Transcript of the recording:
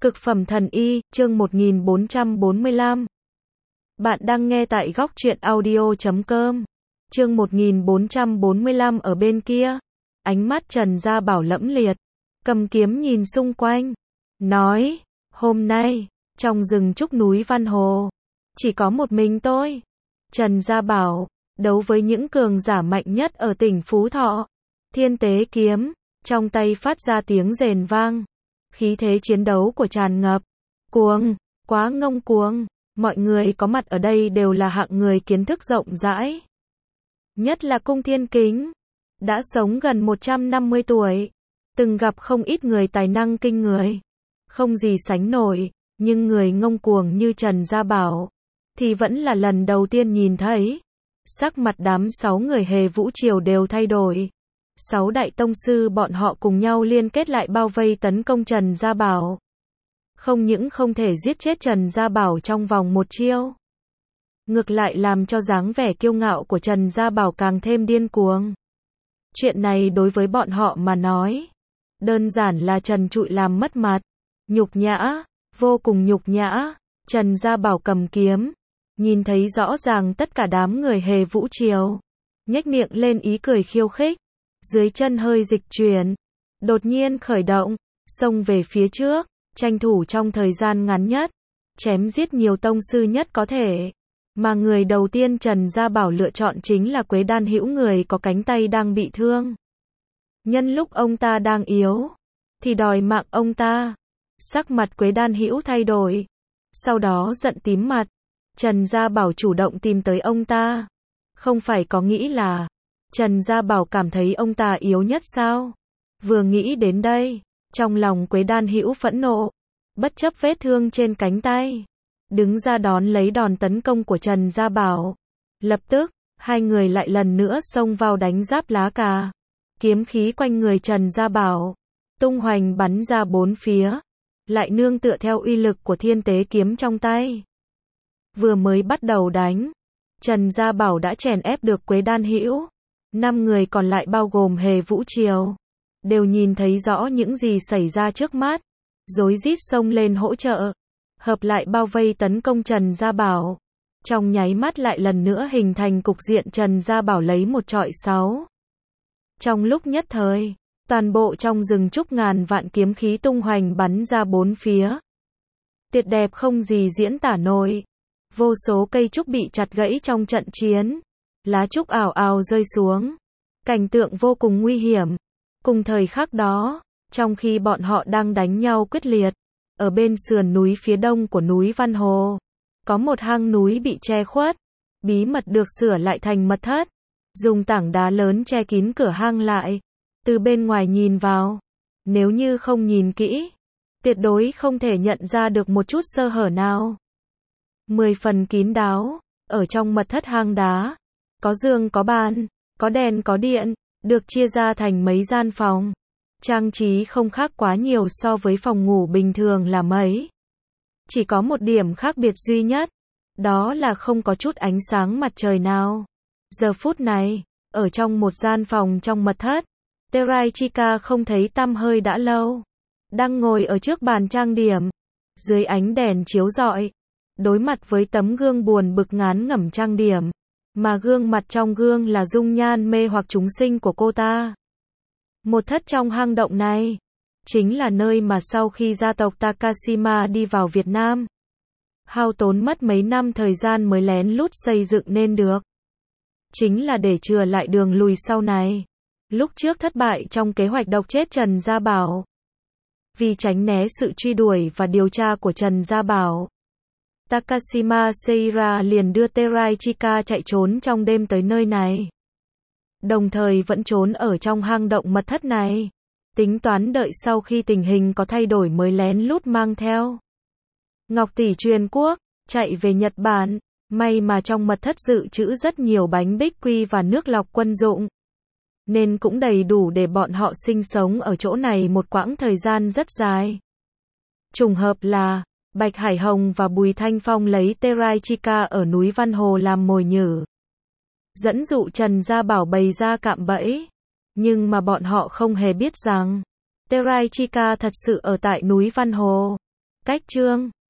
Cực phẩm thần y, chương 1445. Bạn đang nghe tại góc truyện audio.com. Chương 1445 ở bên kia. Ánh mắt Trần Gia Bảo lẫm liệt, cầm kiếm nhìn xung quanh, nói, hôm nay, trong rừng trúc núi Văn Hồ, chỉ có một mình tôi, Trần Gia Bảo, đấu với những cường giả mạnh nhất ở tỉnh Phú Thọ. Thiên tế kiếm, trong tay phát ra tiếng rền vang. Khí thế chiến đấu của tràn ngập, cuồng, quá ngông cuồng, mọi người có mặt ở đây đều là hạng người kiến thức rộng rãi. Nhất là Cung Thiên Kính, đã sống gần 150 tuổi, từng gặp không ít người tài năng kinh người, không gì sánh nổi, nhưng người ngông cuồng như Trần Gia Bảo, thì vẫn là lần đầu tiên nhìn thấy. Sắc mặt đám 6 người Hề Vũ Triều đều thay đổi. 6 đại tông sư bọn họ cùng nhau liên kết lại bao vây tấn công Trần Gia Bảo. Không những không thể giết chết Trần Gia Bảo trong vòng một chiêu, ngược lại làm cho dáng vẻ kiêu ngạo của Trần Gia Bảo càng thêm điên cuồng. Chuyện này đối với bọn họ mà nói, đơn giản là trần trụi làm mất mặt, nhục nhã, vô cùng nhục nhã. Trần Gia Bảo cầm kiếm, nhìn thấy rõ ràng tất cả đám người Hề Vũ Triều, nhếch miệng lên ý cười khiêu khích. Dưới chân hơi dịch chuyển, đột nhiên khởi động, xông về phía trước, tranh thủ trong thời gian ngắn nhất, chém giết nhiều tông sư nhất có thể. Mà người đầu tiên Trần Gia Bảo lựa chọn chính là Quế Đan Hữu, người có cánh tay đang bị thương. Nhân lúc ông ta đang yếu, thì đòi mạng ông ta. Sắc mặt Quế Đan Hữu thay đổi, sau đó giận tím mặt. Trần Gia Bảo chủ động tìm tới ông ta, không phải có nghĩ là Trần Gia Bảo cảm thấy ông ta yếu nhất sao? Vừa nghĩ đến đây, trong lòng Quế Đan Hữu phẫn nộ, bất chấp vết thương trên cánh tay, đứng ra đón lấy đòn tấn công của Trần Gia Bảo. Lập tức, hai người lại lần nữa xông vào đánh giáp lá cà. Kiếm khí quanh người Trần Gia Bảo tung hoành bắn ra bốn phía, lại nương tựa theo uy lực của thiên tế kiếm trong tay. Vừa mới bắt đầu đánh, Trần Gia Bảo đã chèn ép được Quế Đan Hữu. 5 người còn lại bao gồm Hề Vũ Triều, đều nhìn thấy rõ những gì xảy ra trước mắt, rối rít xông lên hỗ trợ, hợp lại bao vây tấn công Trần Gia Bảo. Trong nháy mắt lại lần nữa hình thành cục diện Trần Gia Bảo lấy 1 trọi 6. Trong lúc nhất thời, toàn bộ trong rừng trúc ngàn vạn kiếm khí tung hoành bắn ra bốn phía. Tuyệt đẹp không gì diễn tả nổi. Vô số cây trúc bị chặt gãy trong trận chiến. Lá trúc ào ào rơi xuống, cảnh tượng vô cùng nguy hiểm. Cùng thời khắc đó, trong khi bọn họ đang đánh nhau quyết liệt, ở bên sườn núi phía đông của núi Văn Hồ, có một hang núi bị che khuất, bí mật được sửa lại thành mật thất, dùng tảng đá lớn che kín cửa hang lại. Từ bên ngoài nhìn vào, nếu như không nhìn kỹ, tuyệt đối không thể nhận ra được một chút sơ hở nào. 10 phần kín đáo, ở trong mật thất hang đá, có giường có bàn, có đèn có điện, được chia ra thành mấy gian phòng. Trang trí không khác quá nhiều so với phòng ngủ bình thường là mấy. Chỉ có một điểm khác biệt duy nhất, đó là không có chút ánh sáng mặt trời nào. Giờ phút này, ở trong một gian phòng trong mật thất, Teraichika không thấy tăm hơi đã lâu. Đang ngồi ở trước bàn trang điểm, dưới ánh đèn chiếu rọi, đối mặt với tấm gương buồn bực ngán ngẩm trang điểm. Mà gương mặt trong gương là dung nhan mê hoặc chúng sinh của cô ta. Một thất trong hang động này, chính là nơi mà sau khi gia tộc Takashima đi vào Việt Nam, hao tốn mất mấy năm thời gian mới lén lút xây dựng nên được. Chính là để chừa lại đường lùi sau này. Lúc trước thất bại trong kế hoạch độc chết Trần Gia Bảo. Vì tránh né sự truy đuổi và điều tra của Trần Gia Bảo, Takashima Seira liền đưa Teraichika chạy trốn trong đêm tới nơi này. Đồng thời vẫn trốn ở trong hang động mật thất này. Tính toán đợi sau khi tình hình có thay đổi mới lén lút mang theo Ngọc Tỷ truyền quốc, chạy về Nhật Bản. May mà trong mật thất dự trữ rất nhiều bánh bích quy và nước lọc quân dụng, nên cũng đầy đủ để bọn họ sinh sống ở chỗ này một quãng thời gian rất dài. Trùng hợp là Bạch Hải Hồng và Bùi Thanh Phong lấy Teraichika ở núi Văn Hồ làm mồi nhử, dẫn dụ Trần Gia Bảo bày ra cạm bẫy. Nhưng mà bọn họ không hề biết rằng Teraichika thật sự ở tại núi Văn Hồ. Cách chương